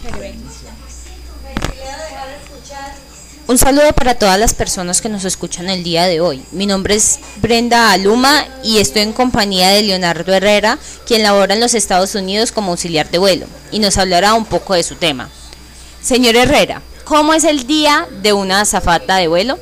Un saludo para todas las personas que nos escuchan el día de hoy. Mi nombre es Brenda Aluma y estoy en compañía de Leonardo Herrera, quien labora en los Estados Unidos como auxiliar de vuelo, y nos hablará un poco de su tema. Señor Herrera, ¿cómo es el día de una azafata de vuelo?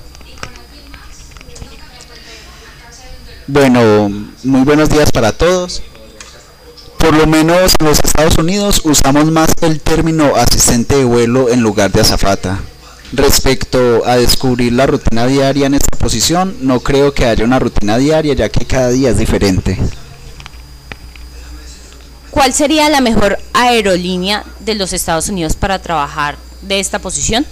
Bueno, muy buenos días para todos. Por lo menos en los Estados Unidos usamos más el término asistente de vuelo en lugar de azafata. Respecto a descubrir la rutina diaria en esta posición, no creo que haya una rutina diaria, ya que cada día es diferente. ¿Cuál sería la mejor aerolínea de los Estados Unidos para trabajar de esta posición?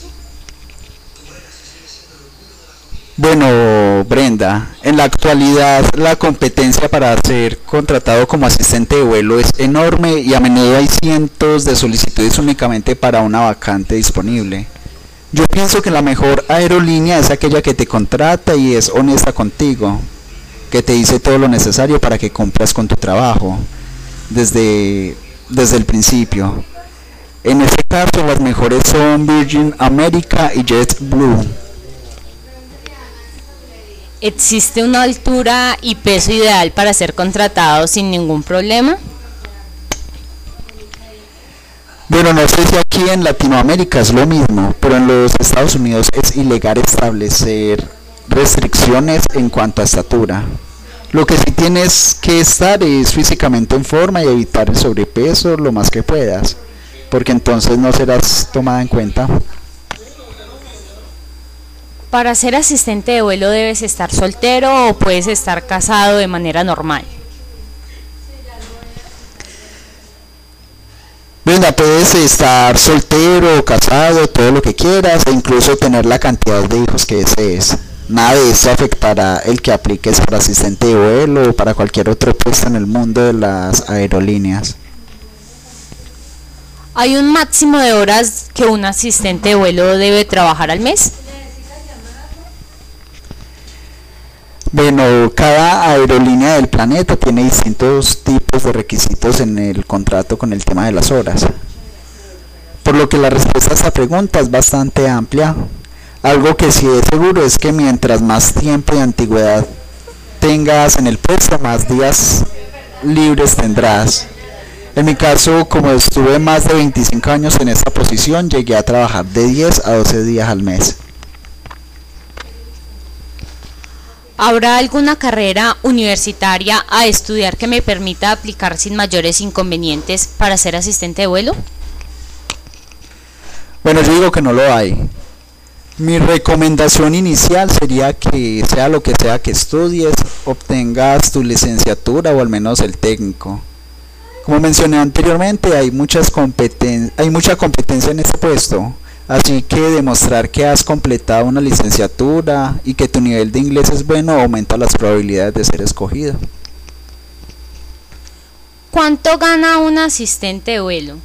Bueno, Brenda, en la actualidad la competencia para ser contratado como asistente de vuelo es enorme y a menudo hay cientos de solicitudes únicamente para una vacante disponible. Yo pienso que la mejor aerolínea es aquella que te contrata y es honesta contigo, que te dice todo lo necesario para que cumplas con tu trabajo desde el principio. En este caso las mejores son Virgin America y JetBlue. ¿Existe una altura y peso ideal para ser contratado sin ningún problema? Bueno, no sé si aquí en Latinoamérica es lo mismo, pero en los Estados Unidos es ilegal establecer restricciones en cuanto a estatura. Lo que sí tienes que estar es físicamente en forma y evitar el sobrepeso lo más que puedas, porque entonces no serás tomada en cuenta. Para ser asistente de vuelo debes estar soltero o puedes estar casado de manera normal. Brenda, puedes estar soltero, casado, todo lo que quieras e incluso tener la cantidad de hijos que desees. Nada de eso afectará el que apliques para asistente de vuelo o para cualquier otro puesto en el mundo de las aerolíneas. ¿Hay un máximo de horas que un asistente de vuelo debe trabajar al mes? Bueno, cada aerolínea del planeta tiene distintos tipos de requisitos en el contrato con el tema de las horas. Por lo que la respuesta a esta pregunta es bastante amplia. Algo que sí es seguro es que mientras más tiempo de antigüedad tengas en el puesto, más días libres tendrás. En mi caso, como estuve más de 25 años en esta posición, llegué a trabajar de 10 a 12 días al mes. ¿Habrá alguna carrera universitaria a estudiar que me permita aplicar sin mayores inconvenientes para ser asistente de vuelo? Bueno, yo digo que no lo hay. Mi recomendación inicial sería que sea lo que sea que estudies, obtengas tu licenciatura o al menos el técnico. Como mencioné anteriormente, hay mucha competencia en este puesto. Así que demostrar que has completado una licenciatura y que tu nivel de inglés es bueno aumenta las probabilidades de ser escogido. ¿Cuánto gana un asistente de vuelo?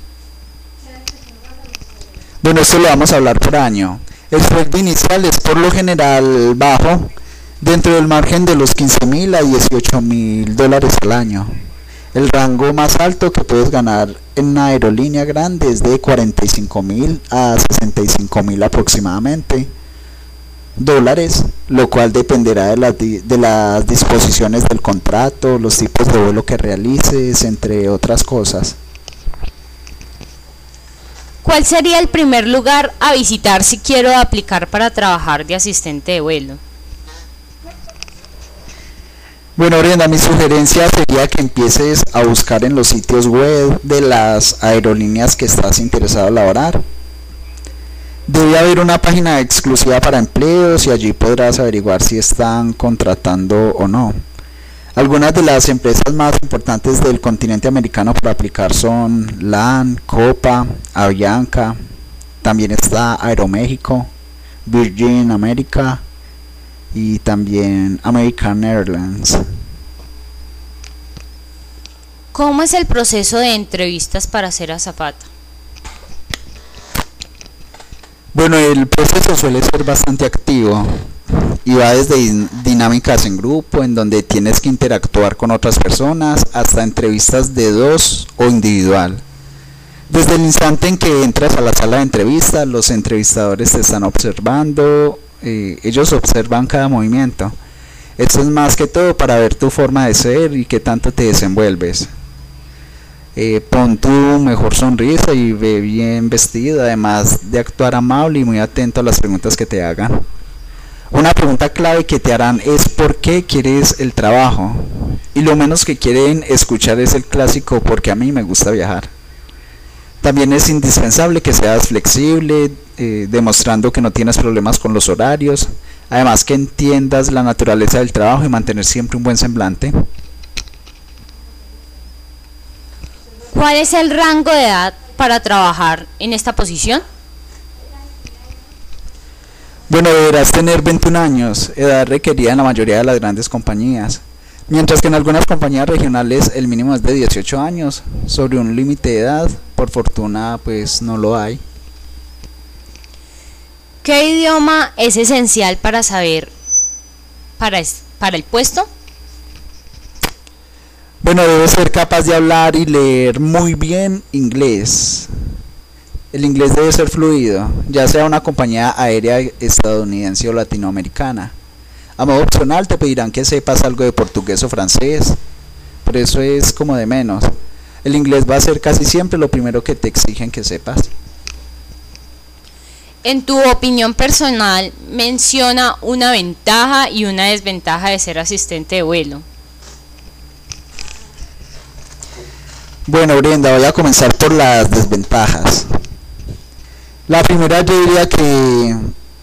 Bueno, esto lo vamos a hablar por año. El sueldo inicial es por lo general bajo, dentro del margen de los 15.000 a 18.000 dólares al año. El rango más alto que puedes ganar en una aerolínea grande es de 45.000 a 65.000 aproximadamente dólares, lo cual dependerá de las disposiciones del contrato, los tipos de vuelo que realices, entre otras cosas. ¿Cuál sería el primer lugar a visitar si quiero aplicar para trabajar de asistente de vuelo? Bueno, Brenda, mi sugerencia sería que empieces a buscar en los sitios web de las aerolíneas que estás interesado en laborar. Debe haber una página exclusiva para empleos y allí podrás averiguar si están contratando o no. Algunas de las empresas más importantes del continente americano para aplicar son LAN, Copa, Avianca, también está Aeroméxico, Virgin America y también American Airlines. ¿Cómo es el proceso de entrevistas para ser azafata? Bueno, el proceso suele ser bastante activo y va desde dinámicas en grupo, en donde tienes que interactuar con otras personas, hasta entrevistas de dos o individual. Desde el instante en que entras a la sala de entrevista, los entrevistadores te están observando, ellos observan cada movimiento. Esto es más que todo para ver tu forma de ser y qué tanto te desenvuelves. Pon tu mejor sonrisa y ve bien vestido, además de actuar amable y muy atento a las preguntas que te hagan. Una pregunta clave que te harán es ¿por qué quieres el trabajo? Y lo menos que quieren escuchar es el clásico porque a mí me gusta viajar. También es indispensable que seas flexible, demostrando que no tienes problemas con los horarios, además que entiendas la naturaleza del trabajo y mantener siempre un buen semblante. ¿Cuál es el rango de edad para trabajar en esta posición? Bueno, deberás tener 21 años, edad requerida en la mayoría de las grandes compañías, mientras que en algunas compañías regionales el mínimo es de 18 años, sobre un límite de edad, por fortuna pues no lo hay. ¿Qué idioma es esencial para saber para el puesto? Bueno, debes ser capaz de hablar y leer muy bien inglés. El inglés debe ser fluido, ya sea una compañía aérea estadounidense o latinoamericana. A modo opcional te pedirán que sepas algo de portugués o francés, pero eso es como de menos. El inglés va a ser casi siempre lo primero que te exigen que sepas. En tu opinión personal, menciona una ventaja y una desventaja de ser asistente de vuelo. Bueno, Brenda, voy a comenzar por las desventajas. La primera yo diría que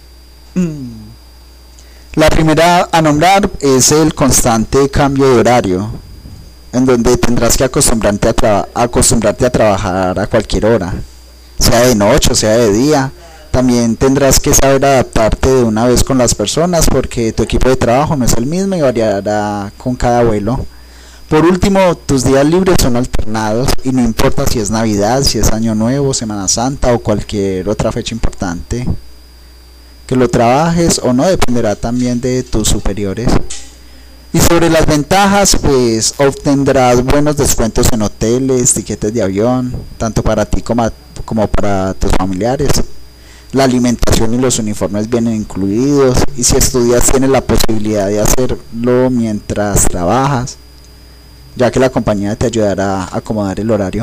la primera a nombrar es el constante cambio de horario, en donde tendrás que acostumbrarte a trabajar a cualquier hora, sea de noche o sea de día. También tendrás que saber adaptarte de una vez con las personas porque tu equipo de trabajo no es el mismo y variará con cada vuelo. Por último, tus días libres son alternados y no importa si es Navidad, si es Año Nuevo, Semana Santa o cualquier otra fecha importante. Que lo trabajes o no dependerá también de tus superiores. Y sobre las ventajas, pues obtendrás buenos descuentos en hoteles, tiquetes de avión, tanto para ti como para tus familiares. La alimentación y los uniformes vienen incluidos y si estudias tienes la posibilidad de hacerlo mientras trabajas, ya que la compañía te ayudará a acomodar el horario.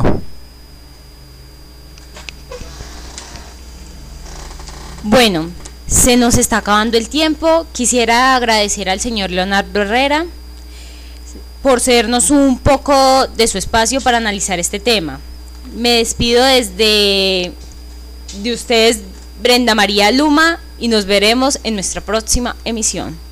Bueno, se nos está acabando el tiempo. Quisiera agradecer al señor Leonardo Herrera por cedernos un poco de su espacio para analizar este tema. Me despido de ustedes, Brenda María Aluma, y nos veremos en nuestra próxima emisión.